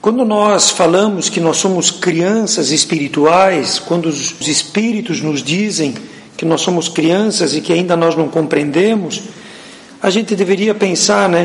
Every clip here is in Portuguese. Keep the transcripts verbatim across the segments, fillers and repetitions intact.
Quando nós falamos que nós somos crianças espirituais, quando os espíritos nos dizem que nós somos crianças e que ainda nós não compreendemos, a gente deveria pensar, né?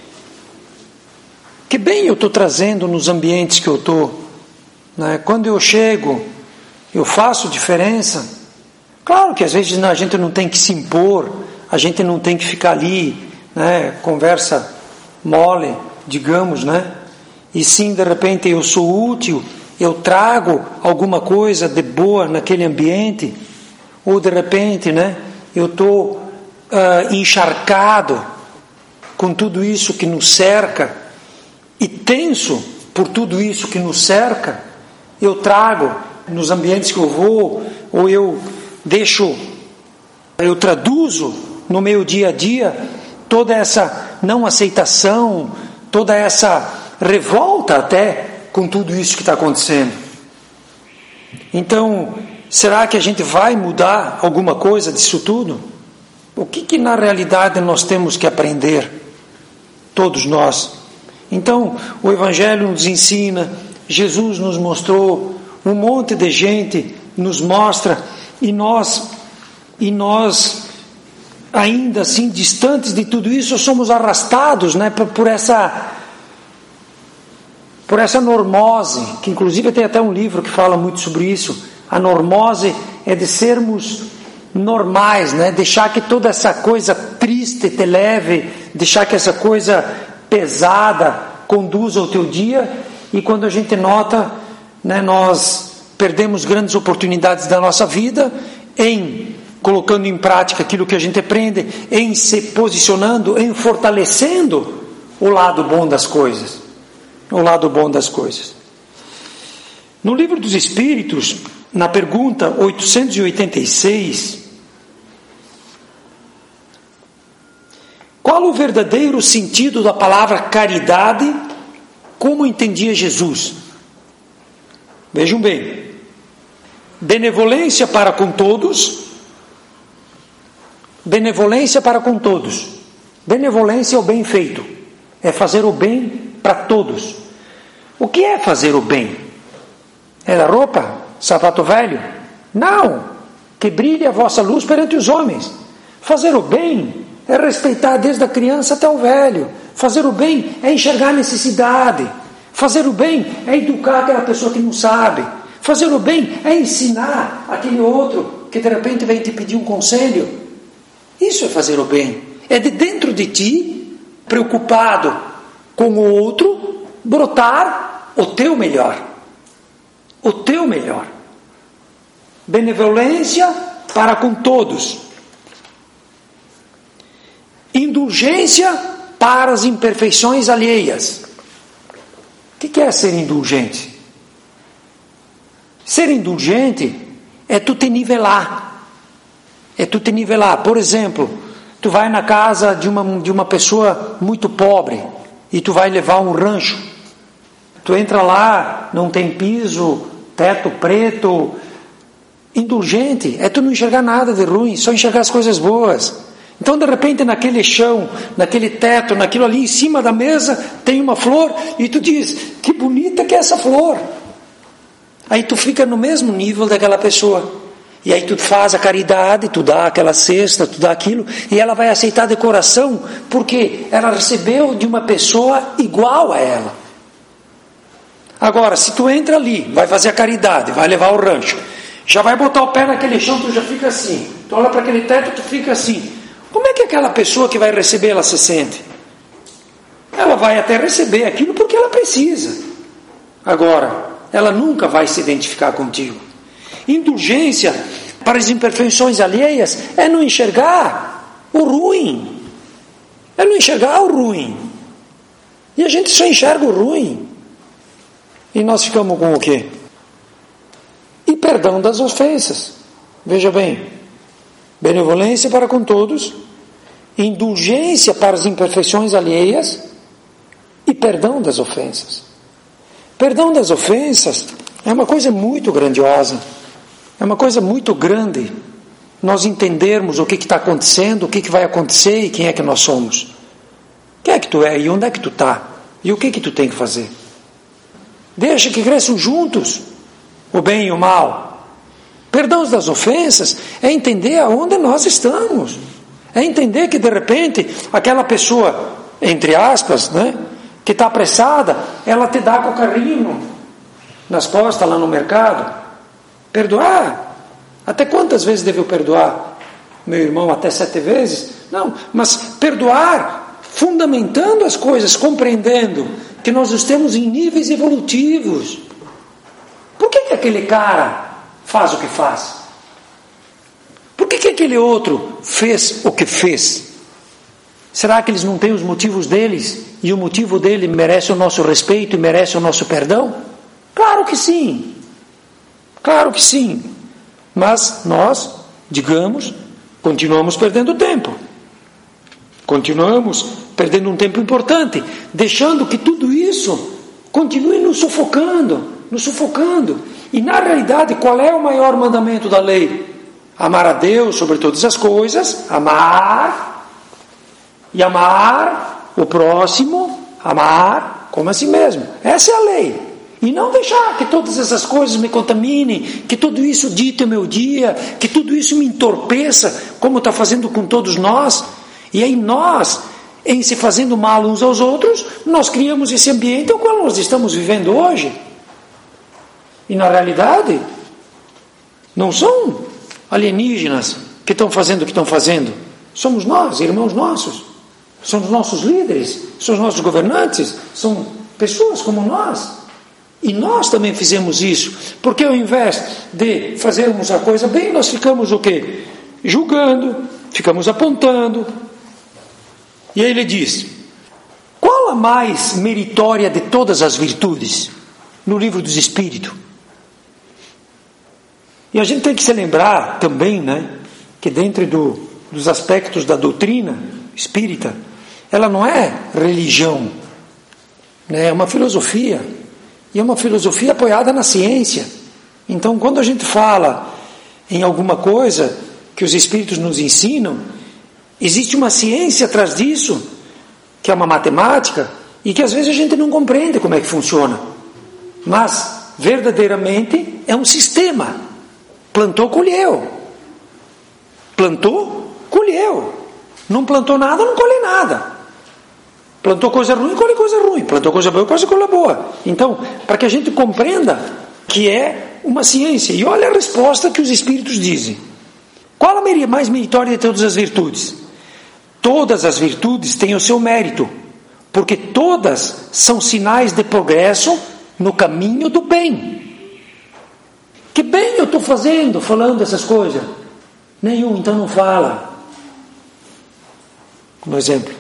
Que bem eu estou trazendo nos ambientes que eu estou, né? Quando eu chego, eu faço diferença. Claro que às vezes a gente não tem que se impor, a gente não tem que ficar ali, né? Conversa mole, digamos, né? E sim, de repente eu sou útil, eu trago alguma coisa de boa naquele ambiente, ou de repente, né, eu estou uh, encharcado com tudo isso que nos cerca, e tenso por tudo isso que nos cerca, eu trago nos ambientes que eu vou, ou eu deixo, eu traduzo no meu dia a dia toda essa não aceitação, toda essa revolta até com tudo isso que está acontecendo. Então, será que a gente vai mudar alguma coisa disso tudo? O que que na realidade nós temos que aprender? Todos nós. Então, o Evangelho nos ensina, Jesus nos mostrou, um monte de gente nos mostra, e nós, e nós ainda assim, distantes de tudo isso, somos arrastados, né, por, por essa... por essa normose, que inclusive tem até um livro que fala muito sobre isso. A normose é de sermos normais, né? Deixar que toda essa coisa triste te leve, deixar que essa coisa pesada conduza o teu dia, e quando a gente nota, né, nós perdemos grandes oportunidades da nossa vida em colocando em prática aquilo que a gente aprende, em se posicionando, em fortalecendo o lado bom das coisas. O lado bom das coisas. No Livro dos Espíritos, na pergunta oitocentos e oitenta e seis, qual o verdadeiro sentido da palavra caridade, como entendia Jesus? Vejam bem, benevolência para com todos, benevolência para com todos, benevolência é o bem feito, é fazer o bem para todos. O que é fazer o bem? É da roupa? Sapato velho? Não! Que brilhe a vossa luz perante os homens. Fazer o bem é respeitar desde a criança até o velho. Fazer o bem é enxergar a necessidade. Fazer o bem é educar aquela pessoa que não sabe. Fazer o bem é ensinar aquele outro que de repente vem te pedir um conselho. Isso é fazer o bem. É de dentro de ti, preocupado com o outro, brotar o teu melhor. O teu melhor. Benevolência para com todos. Indulgência para as imperfeições alheias. O que é ser indulgente? Ser indulgente é tu te nivelar. É tu te nivelar. Por exemplo, tu vai na casa de uma, de uma pessoa muito pobre, e tu vai levar um rancho. Tu entra lá, não tem piso, teto preto. Indulgente é tu não enxergar nada de ruim, só enxergar as coisas boas. Então, de repente, naquele chão, naquele teto, naquilo ali em cima da mesa, tem uma flor, e tu diz, que bonita que é essa flor. Aí tu fica no mesmo nível daquela pessoa. E aí tu faz a caridade, tu dá aquela cesta, tu dá aquilo, e ela vai aceitar de coração, porque ela recebeu de uma pessoa igual a ela. Agora, se tu entra ali, vai fazer a caridade, vai levar o rancho, já vai botar o pé naquele chão, tu já fica assim, tu olha para aquele teto, tu fica assim. Como é que aquela pessoa que vai receber, ela se sente? Ela vai até receber aquilo porque ela precisa. Agora, ela nunca vai se identificar contigo. Indulgência para as imperfeições alheias é não enxergar o ruim. É não enxergar o ruim. E a gente só enxerga o ruim. E nós ficamos com o quê? E perdão das ofensas. Veja bem, benevolência para com todos, indulgência para as imperfeições alheias e perdão das ofensas. Perdão das ofensas é uma coisa muito grandiosa. É uma coisa muito grande nós entendermos o que está acontecendo, o que, que vai acontecer e quem é que nós somos. Quem é que tu é e onde é que tu está? E o que que tu tem que fazer? Deixa que cresçam juntos o bem e o mal. Perdão das ofensas é entender aonde nós estamos. É entender que de repente aquela pessoa, entre aspas, né, que está apressada, ela te dá com o carrinho nas costas lá no mercado. Perdoar. Até quantas vezes devo perdoar? Meu irmão, até sete vezes? Não, mas perdoar fundamentando as coisas, compreendendo que nós estamos em níveis evolutivos. Por que que aquele cara faz o que faz? Por que que aquele outro fez o que fez? Será que eles não têm os motivos deles? E o motivo dele merece o nosso respeito e merece o nosso perdão? Claro que sim. Claro que sim. Mas nós, digamos, continuamos perdendo tempo. Continuamos perdendo um tempo importante, deixando que tudo isso continue nos sufocando, nos sufocando. E na realidade, qual é o maior mandamento da lei? Amar a Deus sobre todas as coisas, amar, e amar o próximo, amar como a si mesmo. Essa é a lei. E não deixar que todas essas coisas me contaminem, que tudo isso dite o meu dia, que tudo isso me entorpeça, como está fazendo com todos nós. E aí nós, em se fazendo mal uns aos outros, nós criamos esse ambiente ao qual nós estamos vivendo hoje. E na realidade, não são alienígenas que estão fazendo o que estão fazendo. Somos nós, irmãos nossos. São os nossos líderes, são os nossos governantes, são pessoas como nós. E nós também fizemos isso, porque ao invés de fazermos a coisa bem, nós ficamos o quê? Julgando, ficamos apontando. E aí ele diz, qual a mais meritória de todas as virtudes? No livro dos Espíritos. E a gente tem que se lembrar também, né, que dentro do, dos aspectos da doutrina espírita, ela não é religião, né, é uma filosofia. E é uma filosofia apoiada na ciência. Então, quando a gente fala em alguma coisa que os Espíritos nos ensinam, existe uma ciência atrás disso, que é uma matemática, e que às vezes a gente não compreende como é que funciona. Mas, verdadeiramente, é um sistema. Plantou, colheu. Plantou, colheu. Não plantou nada, não colhe nada. Plantou coisa ruim, colhe coisa ruim. Plantou coisa boa, colhe coisa boa. Então, para que a gente compreenda que é uma ciência. E olha a resposta que os Espíritos dizem. Qual a mais meritória de todas as virtudes? Todas as virtudes têm o seu mérito, porque todas são sinais de progresso no caminho do bem. Que bem eu estou fazendo, falando essas coisas? Nenhum, então não fala. Um exemplo.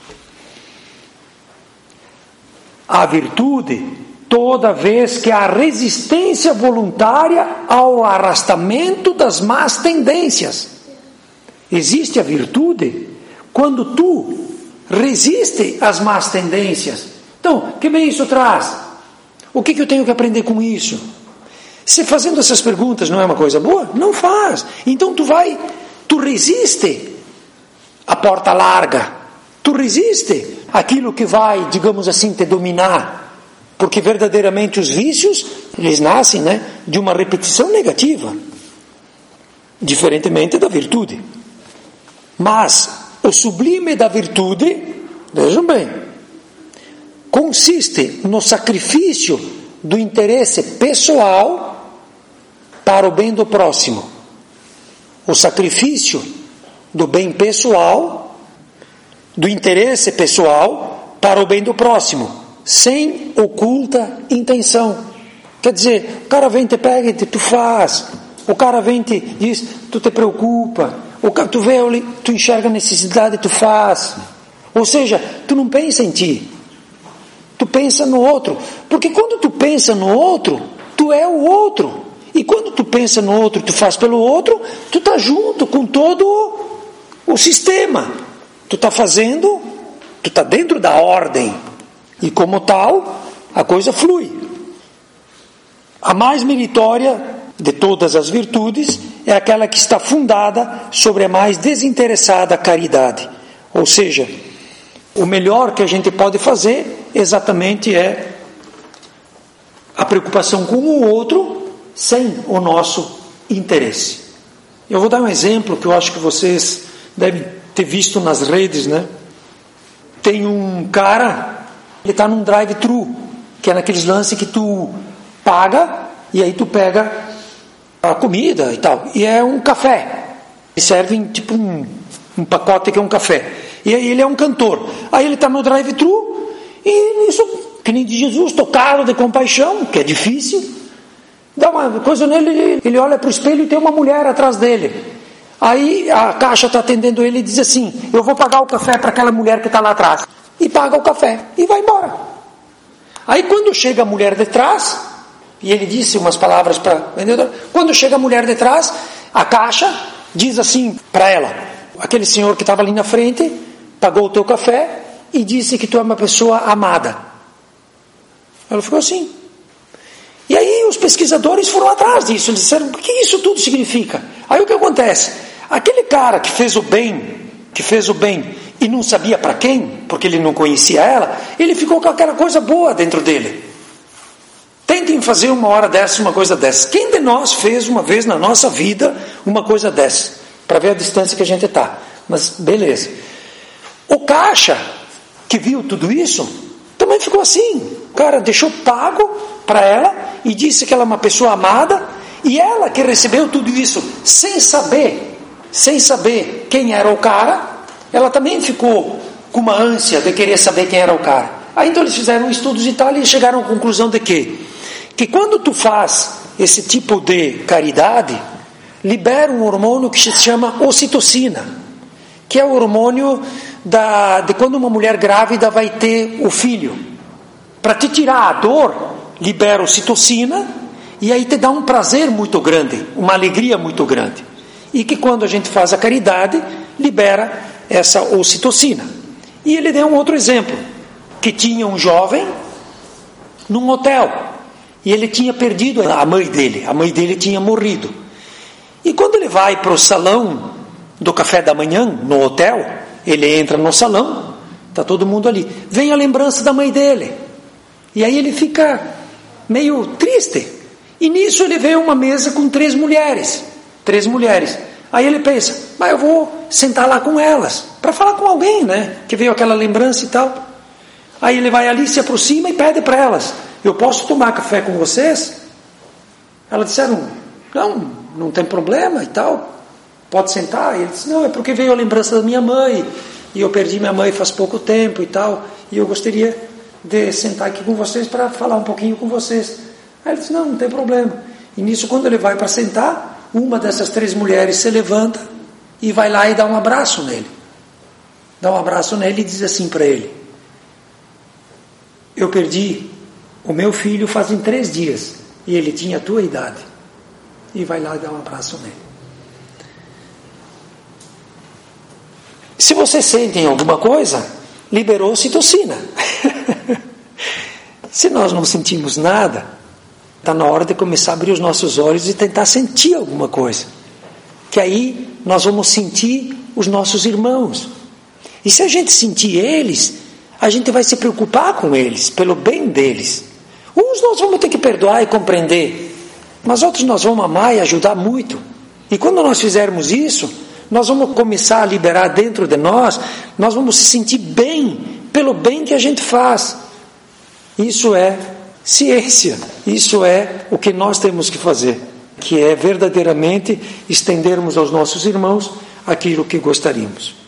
A virtude, toda vez que há resistência voluntária ao arrastamento das más tendências. Existe a virtude quando tu resiste às más tendências. Então, que bem isso traz? O que, que eu tenho que aprender com isso? Se fazendo essas perguntas não é uma coisa boa, não faz. Então tu vai, tu resiste a porta larga. Tu resiste aquilo que vai, digamos assim, te dominar, porque verdadeiramente os vícios, eles nascem, né, de uma repetição negativa, diferentemente da virtude. Mas o sublime da virtude, vejam bem, consiste no sacrifício do interesse pessoal para o bem do próximo. O sacrifício do bem pessoal, do interesse pessoal para o bem do próximo, sem oculta intenção. Quer dizer, o cara vem, te pega e te, tu faz. O cara vem e te diz, tu te preocupa. O cara, tu vê, tu enxerga a necessidade e tu faz. Ou seja, tu não pensa em ti. Tu pensa no outro. Porque quando tu pensa no outro, tu é o outro. E quando tu pensa no outro, tu faz pelo outro, tu está junto com todo o sistema. Tu está fazendo, tu está dentro da ordem. E como tal, a coisa flui. A mais meritória de todas as virtudes é aquela que está fundada sobre a mais desinteressada caridade. Ou seja, o melhor que a gente pode fazer exatamente é preocupação com o outro sem o nosso interesse. Eu vou dar um exemplo que eu acho que vocês devem ter visto nas redes, né? Tem um cara, ele está num drive-thru, que é naqueles lances que tu paga e aí tu pega a comida e tal. E é um café. E servem tipo um, um pacote que é um café. E aí ele é um cantor. Aí ele está no drive-thru e isso, que nem de Jesus, tocado de compaixão, que é difícil. Dá uma coisa nele, ele olha para o espelho e tem uma mulher atrás dele. Aí a caixa está atendendo ele e diz assim: eu vou pagar o café para aquela mulher que está lá atrás. E paga o café e vai embora. Aí quando chega a mulher de trás, e ele disse umas palavras para o vendedor, quando chega a mulher de trás, a caixa diz assim para ela: aquele senhor que estava ali na frente pagou o teu café e disse que tu é uma pessoa amada. Ela ficou assim. E aí os pesquisadores foram atrás disso, eles disseram: o que isso tudo significa? Aí o que acontece? Aquele cara que fez o bem, que fez o bem e não sabia para quem, porque ele não conhecia ela, ele ficou com aquela coisa boa dentro dele. Tentem fazer uma hora dessa, uma coisa dessa. Quem de nós fez uma vez na nossa vida uma coisa dessa? Para ver a distância que a gente está. Mas beleza. O caixa que viu tudo isso também ficou assim. O cara deixou pago para ela e disse que ela é uma pessoa amada, e ela que recebeu tudo isso sem saber, sem saber quem era o cara, ela também ficou com uma ânsia de querer saber quem era o cara. Aí então eles fizeram estudos e tal e chegaram à conclusão de quê? Que quando tu faz esse tipo de caridade, libera um hormônio que se chama ocitocina, que é o hormônio da, de quando uma mulher grávida vai ter o filho. Para te tirar a dor, libera ocitocina, e aí te dá um prazer muito grande, uma alegria muito grande. E que quando a gente faz a caridade, libera essa ocitocina. E ele deu um outro exemplo, que tinha um jovem num hotel, e ele tinha perdido a mãe dele, a mãe dele tinha morrido. E quando ele vai para o salão do café da manhã, no hotel, ele entra no salão, está todo mundo ali, vem a lembrança da mãe dele, e aí ele fica meio triste, e nisso ele vê uma mesa com três mulheres, três mulheres, aí ele pensa, mas eu vou sentar lá com elas, para falar com alguém, né, que veio aquela lembrança e tal. Aí ele vai ali, se aproxima e pede para elas: eu posso tomar café com vocês? Elas disseram: não, não tem problema e tal, pode sentar. E ele disse: não, é porque veio a lembrança da minha mãe, e eu perdi minha mãe faz pouco tempo e tal, e eu gostaria de sentar aqui com vocês para falar um pouquinho com vocês. Aí ele disse: não, não tem problema. E nisso, quando ele vai para sentar, uma dessas três mulheres se levanta e vai lá e dá um abraço nele. Dá um abraço nele e diz assim para ele: eu perdi o meu filho fazem três dias e ele tinha a tua idade. E vai lá e dá um abraço nele. Se você sente em alguma coisa, liberou ocitocina. Se nós não sentimos nada, está na hora de começar a abrir os nossos olhos e tentar sentir alguma coisa, que aí nós vamos sentir os nossos irmãos, e se a gente sentir eles, a gente vai se preocupar com eles, pelo bem deles. Uns nós vamos ter que perdoar e compreender, mas outros nós vamos amar e ajudar muito. E quando nós fizermos isso, nós vamos começar a liberar dentro de nós, nós vamos se sentir bem, pelo bem que a gente faz. Isso é ciência, isso é o que nós temos que fazer, que é verdadeiramente estendermos aos nossos irmãos aquilo que gostaríamos.